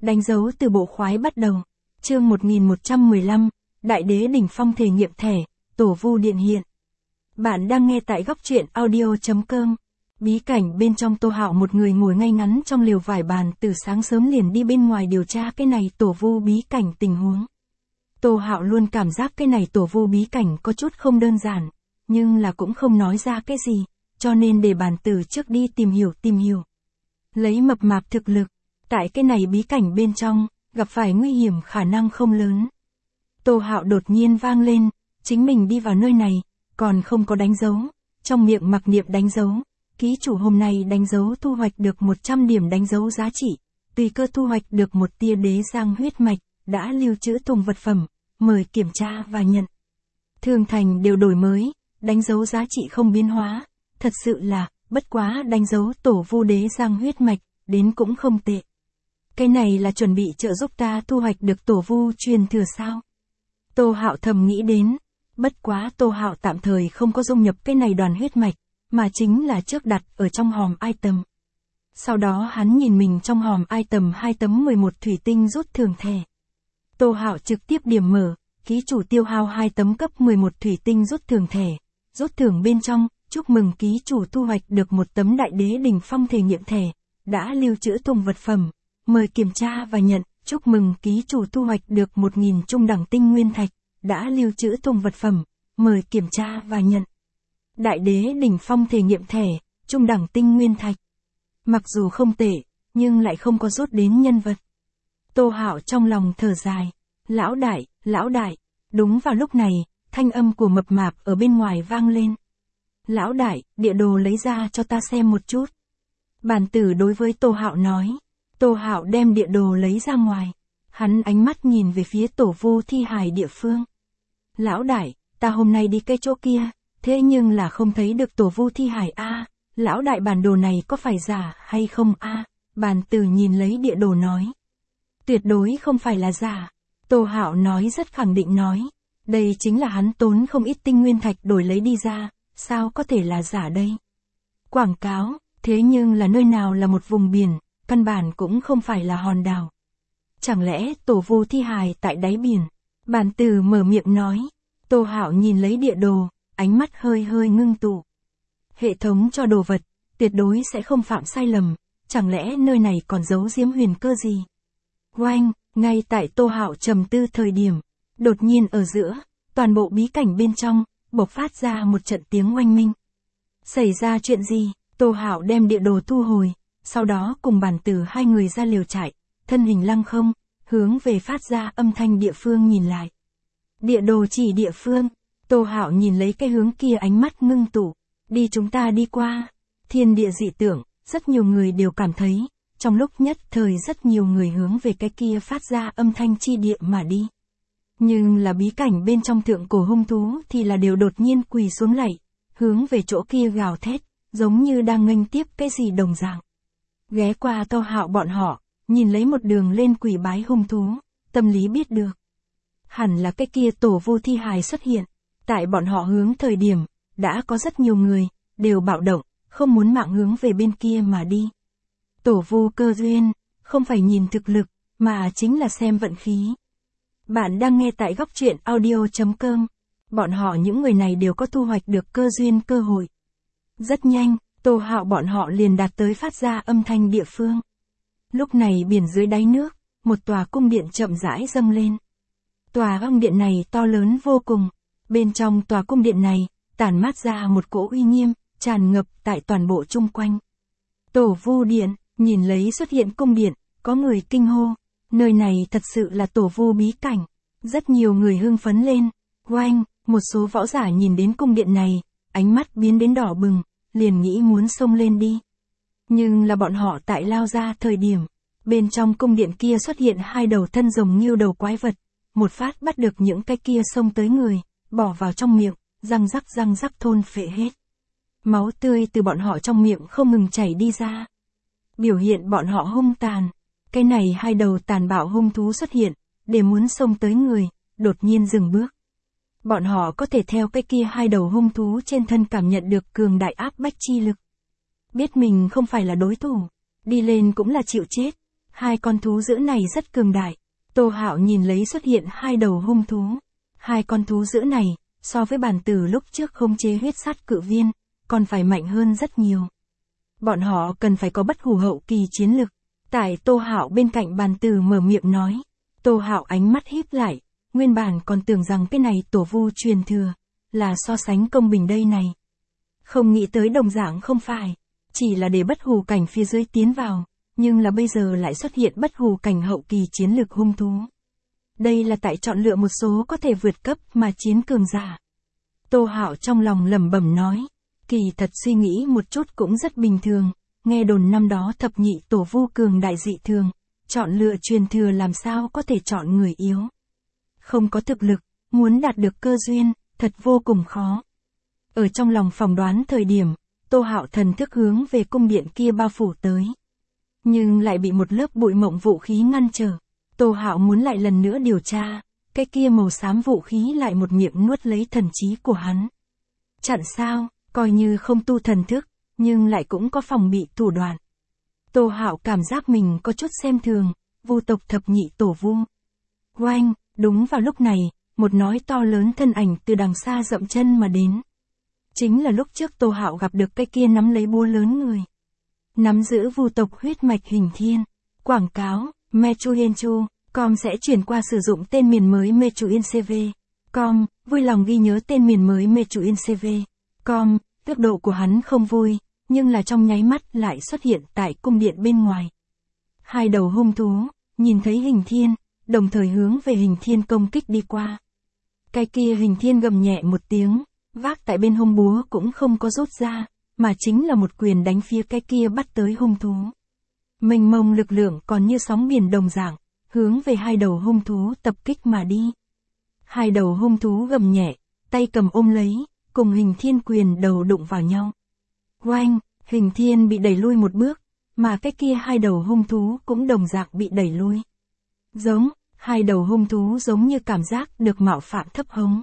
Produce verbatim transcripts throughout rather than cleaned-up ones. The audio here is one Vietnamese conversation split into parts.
Đánh dấu từ bộ khoái bắt đầu. Chương một nghìn một trăm mười lăm, Đại đế đỉnh phong thể nghiệm thẻ, tổ vu điện hiện. Bạn đang nghe tại góc truyện audio chấm com. Bí cảnh bên trong Tô Hạo một người ngồi ngay ngắn trong liều vải bàn từ sáng sớm liền đi bên ngoài điều tra cái này tổ vu bí cảnh tình huống. Tô Hạo luôn cảm giác cái này tổ vu bí cảnh có chút không đơn giản, nhưng là cũng không nói ra cái gì, cho nên để bàn tử trước đi tìm hiểu tìm hiểu. Lấy mập mạp thực lực, tại cái này bí cảnh bên trong, gặp phải nguy hiểm khả năng không lớn. Tô Hạo đột nhiên vang lên, chính mình đi vào nơi này, còn không có đánh dấu, trong miệng mặc niệm đánh dấu, ký chủ hôm nay đánh dấu thu hoạch được một trăm điểm đánh dấu giá trị, tùy cơ thu hoạch được một tia đế giang huyết mạch, đã lưu trữ thùng vật phẩm, mời kiểm tra và nhận. Thường thành đều đổi mới, đánh dấu giá trị không biến hóa, thật sự là, bất quá đánh dấu tổ vu đế giang huyết mạch, đến cũng không tệ. Cái này là chuẩn bị trợ giúp ta thu hoạch được tổ vu truyền thừa sao? Tô Hạo thầm nghĩ đến, bất quá Tô Hạo tạm thời không có dung nhập cái này đoàn huyết mạch, mà chính là trước đặt ở trong hòm item. Sau đó hắn nhìn mình trong hòm item hai tấm mười một thủy tinh rút thưởng thẻ. Tô Hạo trực tiếp điểm mở, ký chủ tiêu hao hai tấm cấp mười một thủy tinh rút thưởng thẻ. Rút thưởng bên trong, chúc mừng ký chủ thu hoạch được một tấm đại đế đỉnh phong thể nghiệm thẻ, đã lưu trữ thùng vật phẩm, mời kiểm tra và nhận. Chúc mừng ký chủ thu hoạch được một nghìn trung đẳng tinh nguyên thạch, đã lưu trữ thùng vật phẩm, mời kiểm tra và nhận. Đại đế đỉnh phong thể nghiệm thẻ, trung đẳng tinh nguyên thạch. Mặc dù không tệ, nhưng lại không có rút đến nhân vật. Tô Hạo trong lòng thở dài, lão đại, lão đại. Đúng vào lúc này, thanh âm của mập mạp ở bên ngoài vang lên. Lão đại, địa đồ lấy ra cho ta xem một chút. Bàn tử đối với Tô Hạo nói. Tô Hạo đem địa đồ lấy ra ngoài. Hắn ánh mắt nhìn về phía tổ vu thi hài địa phương. Lão đại, ta hôm nay đi cái chỗ kia, thế nhưng là không thấy được tổ vu thi hài a. Lão đại bản đồ này có phải giả hay không a? Bàn tử nhìn lấy địa đồ nói. Tuyệt đối không phải là giả. Tô Hạo nói rất khẳng định nói. Đây chính là hắn tốn không ít tinh nguyên thạch đổi lấy đi ra, sao có thể là giả đây? Quảng cáo, thế nhưng là nơi nào là một vùng biển, căn bản cũng không phải là hòn đảo. Chẳng lẽ tổ vu thi hài tại đáy biển? Bàn tử mở miệng nói. Tô Hạo nhìn lấy địa đồ, ánh mắt hơi hơi ngưng tụ. Hệ thống cho đồ vật, tuyệt đối sẽ không phạm sai lầm, chẳng lẽ nơi này còn giấu giếm huyền cơ gì? Oanh, ngay tại Tô Hạo trầm tư thời điểm, đột nhiên ở giữa, toàn bộ bí cảnh bên trong, bộc phát ra một trận tiếng oanh minh. Xảy ra chuyện gì? Tô Hạo đem địa đồ thu hồi, sau đó cùng bàn tử hai người ra liều trại, thân hình lăng không, hướng về phát ra âm thanh địa phương nhìn lại. Địa đồ chỉ địa phương, Tô Hạo nhìn lấy cái hướng kia ánh mắt ngưng tụ, đi chúng ta đi qua, thiên địa dị tượng, rất nhiều người đều cảm thấy, trong lúc nhất thời rất nhiều người hướng về cái kia phát ra âm thanh chi địa mà đi. Nhưng là bí cảnh bên trong thượng cổ hung thú thì là đều đột nhiên quỳ xuống lạy, hướng về chỗ kia gào thét, giống như đang nghênh tiếp cái gì đồng dạng. Ghé qua Tô Hạo bọn họ, nhìn lấy một đường lên quỳ bái hung thú, tâm lý biết được. Hẳn là cái kia tổ vu thi hài xuất hiện, tại bọn họ hướng thời điểm, đã có rất nhiều người, đều bạo động, không muốn mạng hướng về bên kia mà đi. Tổ vu cơ duyên, không phải nhìn thực lực, mà chính là xem vận khí. Bạn đang nghe tại góc truyện audio chấm com. Bọn họ những người này đều có thu hoạch được cơ duyên cơ hội. Rất nhanh, Tô Hạo bọn họ liền đạt tới phát ra âm thanh địa phương. Lúc này biển dưới đáy nước, một tòa cung điện chậm rãi dâng lên. Tòa cung điện này to lớn vô cùng. Bên trong tòa cung điện này, tản mát ra một cỗ uy nghiêm, tràn ngập tại toàn bộ chung quanh. Tổ vu điện, nhìn lấy xuất hiện cung điện, có người kinh hô. Nơi này thật sự là tổ vu bí cảnh. Rất nhiều người hưng phấn lên. Oanh, một số võ giả nhìn đến cung điện này, ánh mắt biến đến đỏ bừng, liền nghĩ muốn xông lên đi. Nhưng là bọn họ tại lao ra thời điểm, bên trong cung điện kia xuất hiện hai đầu thân rồng nghêu đầu quái vật, một phát bắt được những cái kia xông tới người, bỏ vào trong miệng, răng rắc răng rắc thôn phệ hết. Máu tươi từ bọn họ trong miệng không ngừng chảy đi ra. Biểu hiện bọn họ hung tàn. Cái này hai đầu tàn bạo hung thú xuất hiện, để muốn xông tới người, đột nhiên dừng bước. Bọn họ có thể theo cái kia hai đầu hung thú trên thân cảm nhận được cường đại áp bách chi lực. Biết mình không phải là đối thủ, đi lên cũng là chịu chết. Hai con thú dữ này rất cường đại. Tô Hạo nhìn lấy xuất hiện hai đầu hung thú. Hai con thú dữ này, so với bàn tử lúc trước khống chế huyết sát cự viên, còn phải mạnh hơn rất nhiều. Bọn họ cần phải có bất hủ hậu kỳ chiến lực. Tại Tô Hạo bên cạnh bàn tử mở miệng nói. Tô Hạo ánh mắt híp lại, nguyên bản còn tưởng rằng cái này tổ vu truyền thừa, là so sánh công bình đây này. Không nghĩ tới đồng dạng không phải, chỉ là để bất hủ cảnh phía dưới tiến vào, nhưng là bây giờ lại xuất hiện bất hủ cảnh hậu kỳ chiến lực hung thú. Đây là tại chọn lựa một số có thể vượt cấp mà chiến cường giả. Tô Hạo trong lòng lẩm bẩm nói, kỳ thật suy nghĩ một chút cũng rất bình thường, nghe đồn năm đó thập nhị tổ vu cường đại dị thường, chọn lựa truyền thừa làm sao có thể chọn người yếu. Không có thực lực, muốn đạt được cơ duyên, thật vô cùng khó. Ở trong lòng phỏng đoán thời điểm, Tô Hạo thần thức hướng về cung điện kia bao phủ tới. Nhưng lại bị một lớp bụi mộng vũ khí ngăn trở. Tô Hạo muốn lại lần nữa điều tra, cái kia màu xám vũ khí lại một miệng nuốt lấy thần trí của hắn. Chặn sao, coi như không tu thần thức, nhưng lại cũng có phòng bị thủ đoạn. Tô Hạo cảm giác mình có chút xem thường, vu tộc thập nhị tổ vu. Oanh, đúng vào lúc này, một nói to lớn thân ảnh từ đằng xa dậm chân mà đến. Chính là lúc trước Tô Hạo gặp được cái kia nắm lấy búa lớn người. Nắm giữ vu tộc huyết mạch Hình Thiên. Quảng cáo, Mechuyenchu, com sẽ chuyển qua sử dụng tên miền mới Mechuincv. Com, vui lòng ghi nhớ tên miền mới Mechuincv. Com, tốc độ của hắn không vui, nhưng là trong nháy mắt lại xuất hiện tại cung điện bên ngoài. Hai đầu hung thú, nhìn thấy Hình Thiên, đồng thời hướng về Hình Thiên công kích đi qua. Cái kia Hình Thiên gầm nhẹ một tiếng, vác tại bên hông búa cũng không có rút ra, mà chính là một quyền đánh phía cái kia bắt tới hung thú. Mênh mông lực lượng còn như sóng biển đồng dạng, hướng về hai đầu hung thú tập kích mà đi. Hai đầu hung thú gầm nhẹ, tay cầm ôm lấy, cùng Hình Thiên quyền đầu đụng vào nhau. Oanh, Hình Thiên bị đẩy lui một bước, mà cái kia hai đầu hung thú cũng đồng dạng bị đẩy lui. Giống, hai đầu hung thú giống như cảm giác được mạo phạm thấp hống.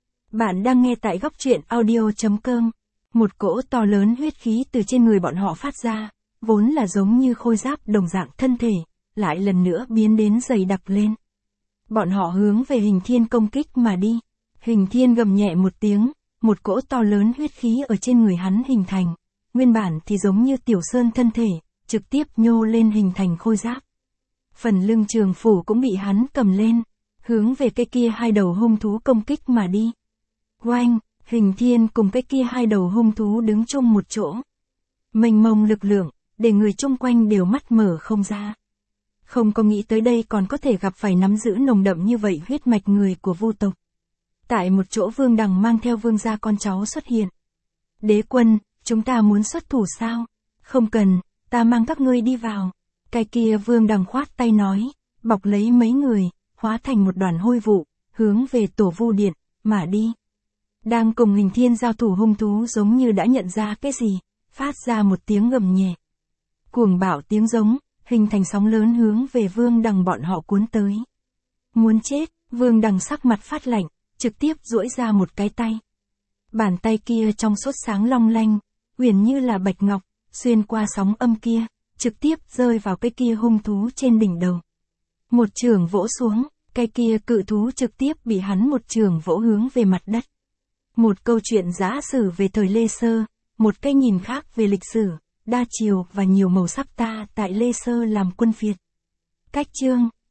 Bạn đang nghe tại góc truyện audio chấm com. Một cỗ to lớn huyết khí từ trên người bọn họ phát ra, vốn là giống như khôi giáp đồng dạng thân thể, lại lần nữa biến đến dày đặc lên. Bọn họ hướng về Hình Thiên công kích mà đi. Hình Thiên gầm nhẹ một tiếng, một cỗ to lớn huyết khí ở trên người hắn hình thành. Nguyên bản thì giống như tiểu sơn thân thể, trực tiếp nhô lên hình thành khôi giáp. Phần lưng trường phủ cũng bị hắn cầm lên, hướng về cái kia hai đầu hung thú công kích mà đi. Oanh, Hình Thiên cùng cái kia hai đầu hung thú đứng chung một chỗ. Mênh mông lực lượng, để người chung quanh đều mắt mở không ra. Không có nghĩ tới đây còn có thể gặp phải nắm giữ nồng đậm như vậy huyết mạch người của vu tộc. Tại một chỗ Vương Đằng mang theo vương gia con cháu xuất hiện. Đế quân, chúng ta muốn xuất thủ sao? Không cần, ta mang các ngươi đi vào. Cái kia Vương Đằng khoát tay nói, bọc lấy mấy người, hóa thành một đoàn hôi vụ, hướng về tổ vu điện, mà đi. Đang cùng Hình Thiên giao thủ hung thú giống như đã nhận ra cái gì, phát ra một tiếng gầm nhẹ. Cuồng bạo tiếng giống, hình thành sóng lớn hướng về Vương Đằng bọn họ cuốn tới. Muốn chết, Vương Đằng sắc mặt phát lạnh, trực tiếp duỗi ra một cái tay. Bàn tay kia trong suốt sáng long lanh, uyển như là bạch ngọc, xuyên qua sóng âm kia, trực tiếp rơi vào cái kia hung thú trên đỉnh đầu. Một chưởng vỗ xuống, cái kia cự thú trực tiếp bị hắn một chưởng vỗ hướng về mặt đất. Một câu chuyện giả sử về thời Lê Sơ, một cái nhìn khác về lịch sử, đa chiều và nhiều màu sắc ta tại Lê Sơ làm quân phiệt. Cách chương